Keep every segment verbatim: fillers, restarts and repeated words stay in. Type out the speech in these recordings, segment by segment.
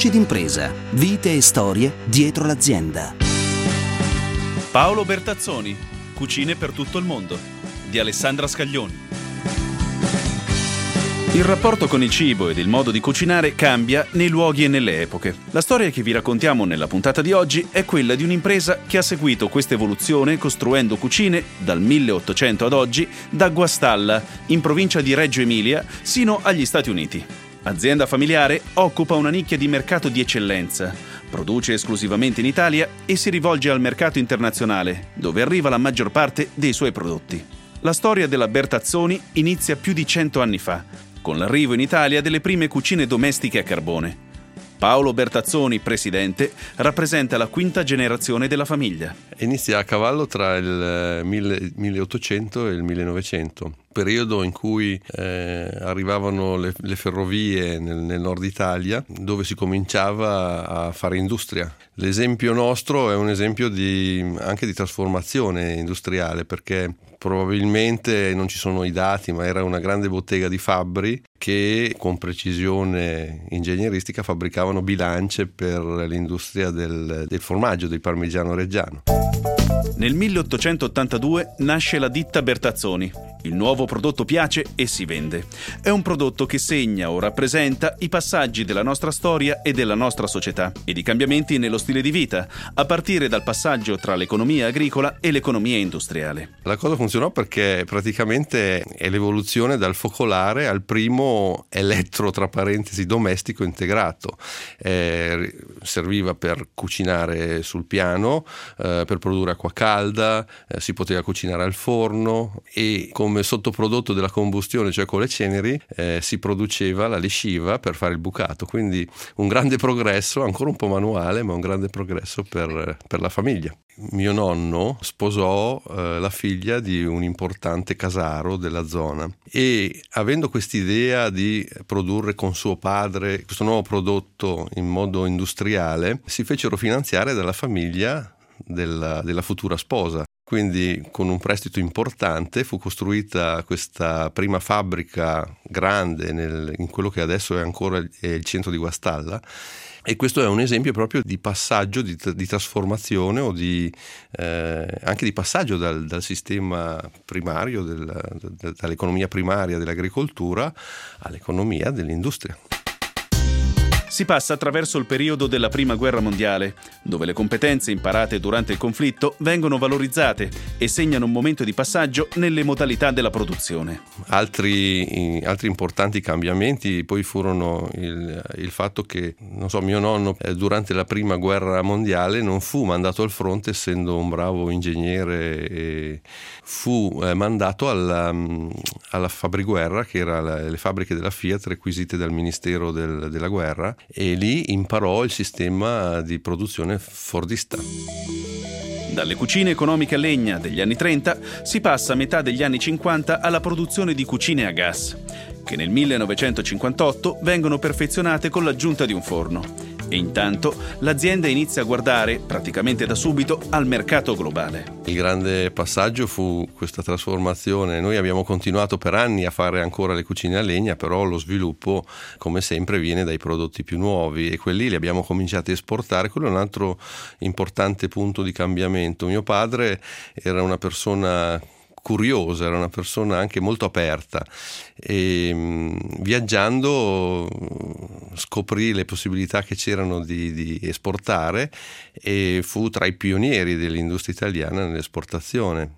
Voci d'impresa, vite e storie dietro l'azienda. Paolo Bertazzoni, Cucine per tutto il mondo, di Alessandra Scaglioni. Il rapporto con il cibo ed il modo di cucinare cambia nei luoghi e nelle epoche. La storia che vi raccontiamo nella puntata di oggi è quella di un'impresa che ha seguito questa evoluzione costruendo cucine, dal milleottocento ad oggi, da Guastalla, in provincia di Reggio Emilia, sino agli Stati Uniti. Azienda familiare, occupa una nicchia di mercato di eccellenza, produce esclusivamente in Italia e si rivolge al mercato internazionale, dove arriva la maggior parte dei suoi prodotti. La storia della Bertazzoni inizia più di cento anni fa, con l'arrivo in Italia delle prime cucine domestiche a carbone. Paolo Bertazzoni, presidente, rappresenta la quinta generazione della famiglia. Inizia a cavallo tra il milleottocento e il millenovecento, periodo in cui eh, arrivavano le, le ferrovie nel, nel nord Italia, dove si cominciava a fare industria. L'esempio nostro è un esempio di, anche di trasformazione industriale, perché probabilmente non ci sono i dati, ma era una grande bottega di fabbri che con precisione ingegneristica fabbricavano bilance per l'industria del, del formaggio, del parmigiano reggiano. Nel milleottocentottantadue nasce la ditta Bertazzoni. Il nuovo prodotto piace e si vende. È un prodotto che segna o rappresenta i passaggi della nostra storia e della nostra società ed i cambiamenti nello stile di vita, a partire dal passaggio tra l'economia agricola e l'economia industriale. La cosa funzionò perché praticamente è l'evoluzione dal focolare al primo elettro, tra parentesi, domestico integrato. Eh, serviva per cucinare sul piano, eh, per produrre acqua calda, eh, si poteva cucinare al forno e come sottoprodotto della combustione, cioè con le ceneri, eh, si produceva la lesciva per fare il bucato. Quindi un grande progresso, ancora un po' manuale, ma un grande progresso per, per la famiglia. Mio nonno sposò eh, la figlia di un importante casaro della zona e avendo quest'idea di produrre con suo padre questo nuovo prodotto in modo industriale, si fecero finanziare dalla famiglia della, della futura sposa. Quindi con un prestito importante fu costruita questa prima fabbrica grande nel, in quello che adesso è ancora è il centro di Guastalla, e questo è un esempio proprio di passaggio, di, di trasformazione o di, eh, anche di passaggio dal, dal sistema primario, del, dall'economia primaria dell'agricoltura all'economia dell'industria. Si passa attraverso il periodo della Prima Guerra Mondiale, dove le competenze imparate durante il conflitto vengono valorizzate e segnano un momento di passaggio nelle modalità della produzione. Altri, altri importanti cambiamenti poi furono il, il fatto che, non so, mio nonno eh, durante la Prima Guerra Mondiale non fu mandato al fronte, essendo un bravo ingegnere, e fu eh, mandato alla, alla Fabbriguerra, che era la, le fabbriche della Fiat requisite dal Ministero del, della Guerra, e lì imparò il sistema di produzione fordista. Dalle cucine economiche a legna degli anni trenta si passa a metà degli anni cinquanta alla produzione di cucine a gas, che nel millenovecentocinquantotto vengono perfezionate con l'aggiunta di un forno. E intanto l'azienda inizia a guardare, praticamente da subito, al mercato globale. Il grande passaggio fu questa trasformazione. Noi abbiamo continuato per anni a fare ancora le cucine a legna, però lo sviluppo, come sempre, viene dai prodotti più nuovi e quelli li abbiamo cominciati a esportare. Quello è un altro importante punto di cambiamento. Mio padre era una persona curiosa, era una persona anche molto aperta e mh, viaggiando scoprì le possibilità che c'erano di, di esportare e fu tra i pionieri dell'industria italiana nell'esportazione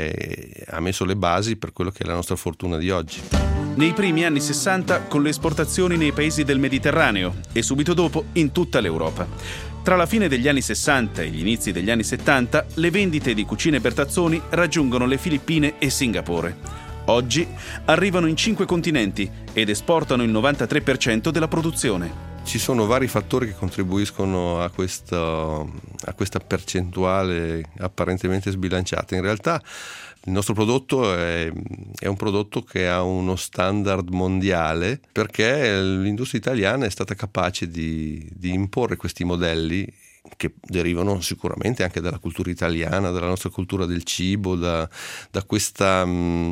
e ha messo le basi per quello che è la nostra fortuna di oggi. Nei primi anni sessanta con le esportazioni nei paesi del Mediterraneo e subito dopo in tutta l'Europa. Tra la fine degli anni sessanta e gli inizi degli anni settanta, le vendite di cucine Bertazzoni raggiungono le Filippine e Singapore. Oggi arrivano in cinque continenti ed esportano il novantatré per cento della produzione. Ci sono vari fattori che contribuiscono a questa, a questa percentuale apparentemente sbilanciata. In realtà il nostro prodotto è, è un prodotto che ha uno standard mondiale perché l'industria italiana è stata capace di, di imporre questi modelli che derivano sicuramente anche dalla cultura italiana, dalla nostra cultura del cibo, da, da, questa,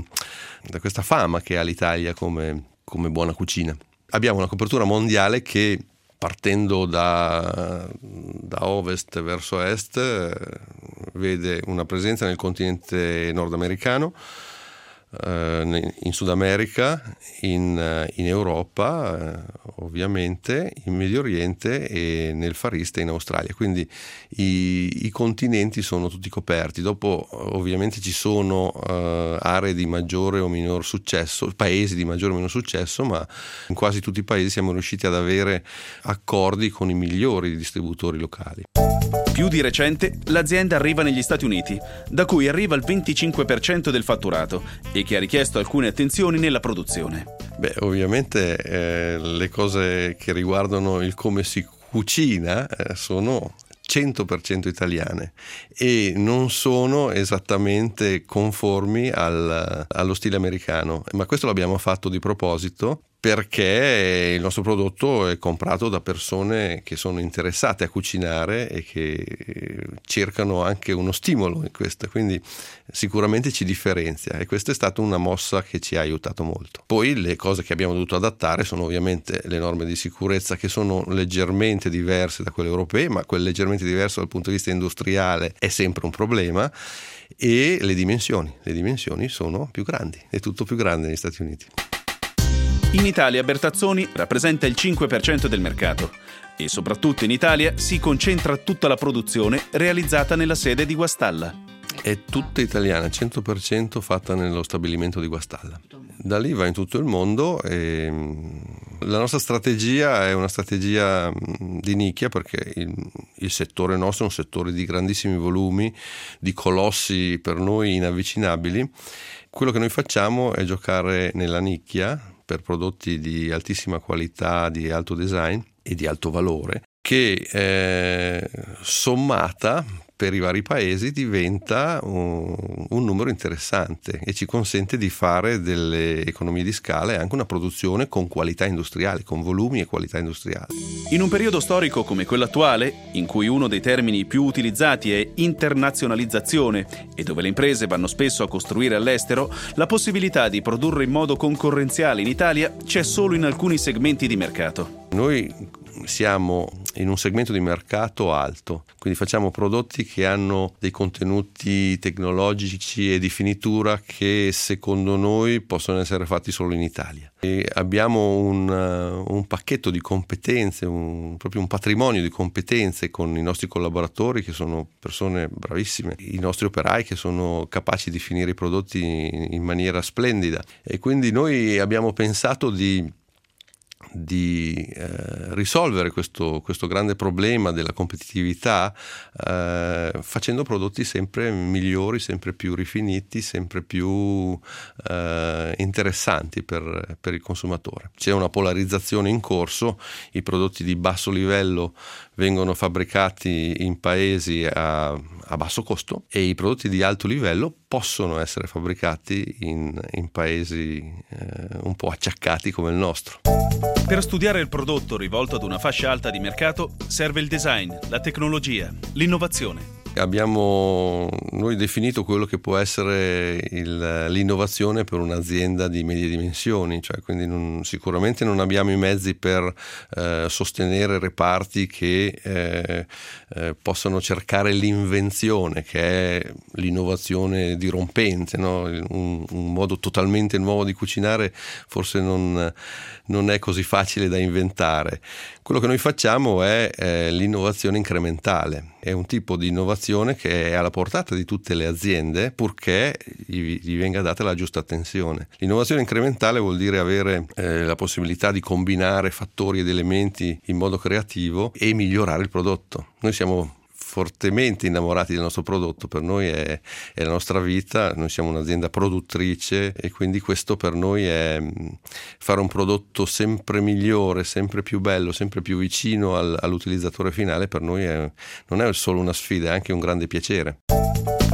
da questa fama che ha l'Italia come, come buona cucina. Abbiamo una copertura mondiale che partendo da, da ovest verso est, vede una presenza nel continente nordamericano, in Sud America, in, in Europa, ovviamente, in Medio Oriente e nel Far East e in Australia. Quindi i, i continenti sono tutti coperti. Dopo ovviamente ci sono uh, aree di maggiore o minor successo, paesi di maggiore o minor successo, ma in quasi tutti i paesi siamo riusciti ad avere accordi con i migliori distributori locali. Più di recente l'azienda arriva negli Stati Uniti, da cui arriva il venticinque per cento del fatturato e che ha richiesto alcune attenzioni nella produzione. Beh, ovviamente eh, le cose che riguardano il come si cucina eh, sono cento per cento italiane e non sono esattamente conformi al, allo stile americano, ma questo l'abbiamo fatto di proposito perché il nostro prodotto è comprato da persone che sono interessate a cucinare e che cercano anche uno stimolo in questo, quindi sicuramente ci differenzia e questa è stata una mossa che ci ha aiutato molto. Poi le cose che abbiamo dovuto adattare sono ovviamente le norme di sicurezza, che sono leggermente diverse da quelle europee, ma quelle leggermente diverse dal punto di vista industriale è sempre un problema, e le dimensioni, le dimensioni sono più grandi, è tutto più grande negli Stati Uniti. In Italia Bertazzoni rappresenta il cinque per cento del mercato e soprattutto in Italia si concentra tutta la produzione realizzata nella sede di Guastalla. È tutta italiana, cento per cento fatta nello stabilimento di Guastalla. Da lì va in tutto il mondo e la nostra strategia è una strategia di nicchia, perché il, il settore nostro è un settore di grandissimi volumi, di colossi per noi inavvicinabili. Quello che noi facciamo è giocare nella nicchia per prodotti di altissima qualità, di alto design e di alto valore, che eh, sommata per i vari paesi diventa un, un numero interessante e ci consente di fare delle economie di scala e anche una produzione con qualità industriale, con volumi e qualità industriali. In un periodo storico come quello attuale, in cui uno dei termini più utilizzati è internazionalizzazione e dove le imprese vanno spesso a costruire all'estero, la possibilità di produrre in modo concorrenziale in Italia c'è solo in alcuni segmenti di mercato. Noi siamo in un segmento di mercato alto, quindi facciamo prodotti che hanno dei contenuti tecnologici e di finitura che secondo noi possono essere fatti solo in Italia. E abbiamo un, un pacchetto di competenze, un, proprio un patrimonio di competenze con i nostri collaboratori, che sono persone bravissime, i nostri operai che sono capaci di finire i prodotti in, in maniera splendida, e quindi noi abbiamo pensato di di eh, risolvere questo, questo grande problema della competitività eh, facendo prodotti sempre migliori, sempre più rifiniti, sempre più eh, interessanti per, per il consumatore. C'è una polarizzazione in corso, i prodotti di basso livello vengono fabbricati in paesi a, a basso costo e i prodotti di alto livello possono essere fabbricati in, in paesi eh, un po' acciaccati come il nostro. Per studiare il prodotto rivolto ad una fascia alta di mercato serve il design, la tecnologia, l'innovazione. Abbiamo noi definito quello che può essere il, l'innovazione per un'azienda di medie dimensioni, cioè quindi non, sicuramente non abbiamo i mezzi per eh, sostenere reparti che eh, eh, possano cercare l'invenzione, che è l'innovazione dirompente, no? un, un modo totalmente nuovo di cucinare forse non, non è così facile da inventare. Quello che noi facciamo è eh, l'innovazione incrementale, è un tipo di innovazione che è alla portata di tutte le aziende, purché gli, gli venga data la giusta attenzione. L'innovazione incrementale vuol dire avere eh, la possibilità di combinare fattori ed elementi in modo creativo e migliorare il prodotto. Noi siamo fortemente innamorati del nostro prodotto, per noi è, è la nostra vita, noi siamo un'azienda produttrice e quindi questo per noi è fare un prodotto sempre migliore, sempre più bello, sempre più vicino al, all'utilizzatore finale. Per noi è, non è solo una sfida, è anche un grande piacere.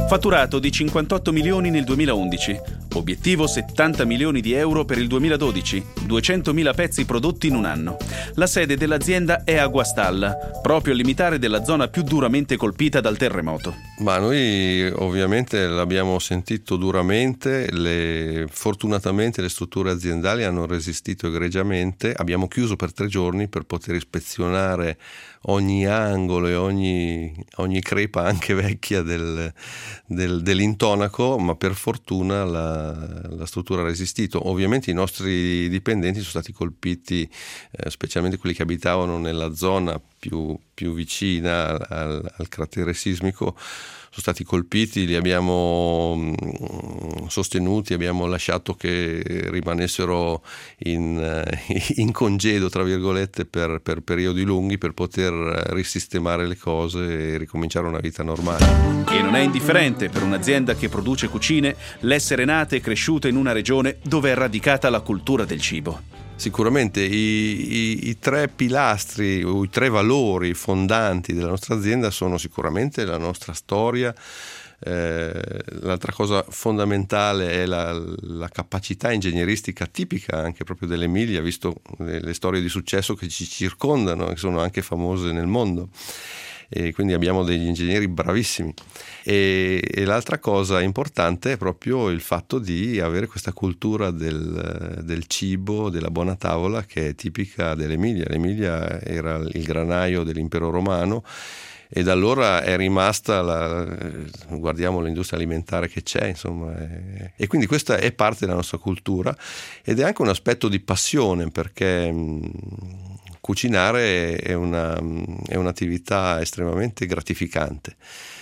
Fatturato di cinquantotto milioni nel duemilaundici, obiettivo settanta milioni di euro per il duemiladodici, duecentomila pezzi prodotti in un anno. La sede dell'azienda è a Guastalla, proprio al limitare della zona più duramente colpita dal terremoto. Ma noi ovviamente l'abbiamo sentito duramente, le, fortunatamente le strutture aziendali hanno resistito egregiamente, abbiamo chiuso per tre giorni per poter ispezionare ogni angolo e ogni, ogni crepa anche vecchia del, del, dell'intonaco, ma per fortuna la, la struttura ha resistito. Ovviamente i nostri dipendenti sono stati colpiti, eh, specialmente quelli che abitavano nella zona più, più vicina al, al cratere sismico, sono stati colpiti, li abbiamo sostenuti, abbiamo lasciato che rimanessero in, in congedo, tra virgolette, per, per periodi lunghi per poter risistemare le cose e ricominciare una vita normale. E non è indifferente per un'azienda che produce cucine l'essere nata e cresciuta in una regione dove è radicata la cultura del cibo. Sicuramente i, i, i tre pilastri o i tre valori fondanti della nostra azienda sono sicuramente la nostra storia. Eh, l'altra cosa fondamentale è la, la capacità ingegneristica tipica anche proprio dell'Emilia, visto le, le storie di successo che ci circondano, che sono anche famose nel mondo. E quindi abbiamo degli ingegneri bravissimi e, e l'altra cosa importante è proprio il fatto di avere questa cultura del, del cibo, della buona tavola, che è tipica dell'Emilia. L'Emilia era il granaio dell'impero romano e da allora è rimasta la, guardiamo l'industria alimentare che c'è, insomma, è, e quindi questa è parte della nostra cultura ed è anche un aspetto di passione, perché mh, cucinare è, una, è un'attività estremamente gratificante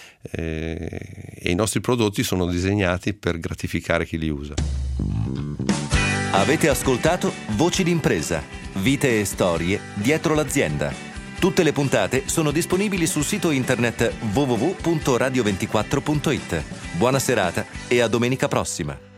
eh, e i nostri prodotti sono disegnati per gratificare chi li usa. Avete ascoltato Voci d'impresa, vite e storie dietro l'azienda. Tutte le puntate sono disponibili sul sito internet w w w punto radio ventiquattro punto it. Buona serata e a domenica prossima.